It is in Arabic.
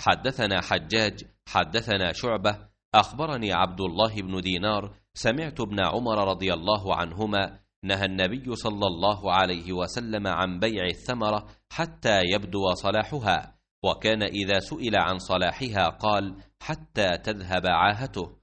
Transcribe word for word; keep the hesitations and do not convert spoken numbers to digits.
حدثنا حجاج حدثنا شعبة أخبرني عبد الله بن دينار سمعت ابن عمر رضي الله عنهما نهى النبي صلى الله عليه وسلم عن بيع الثمرة حتى يبدو صلاحها، وكان إذا سئل عن صلاحها قال حتى تذهب عاهته.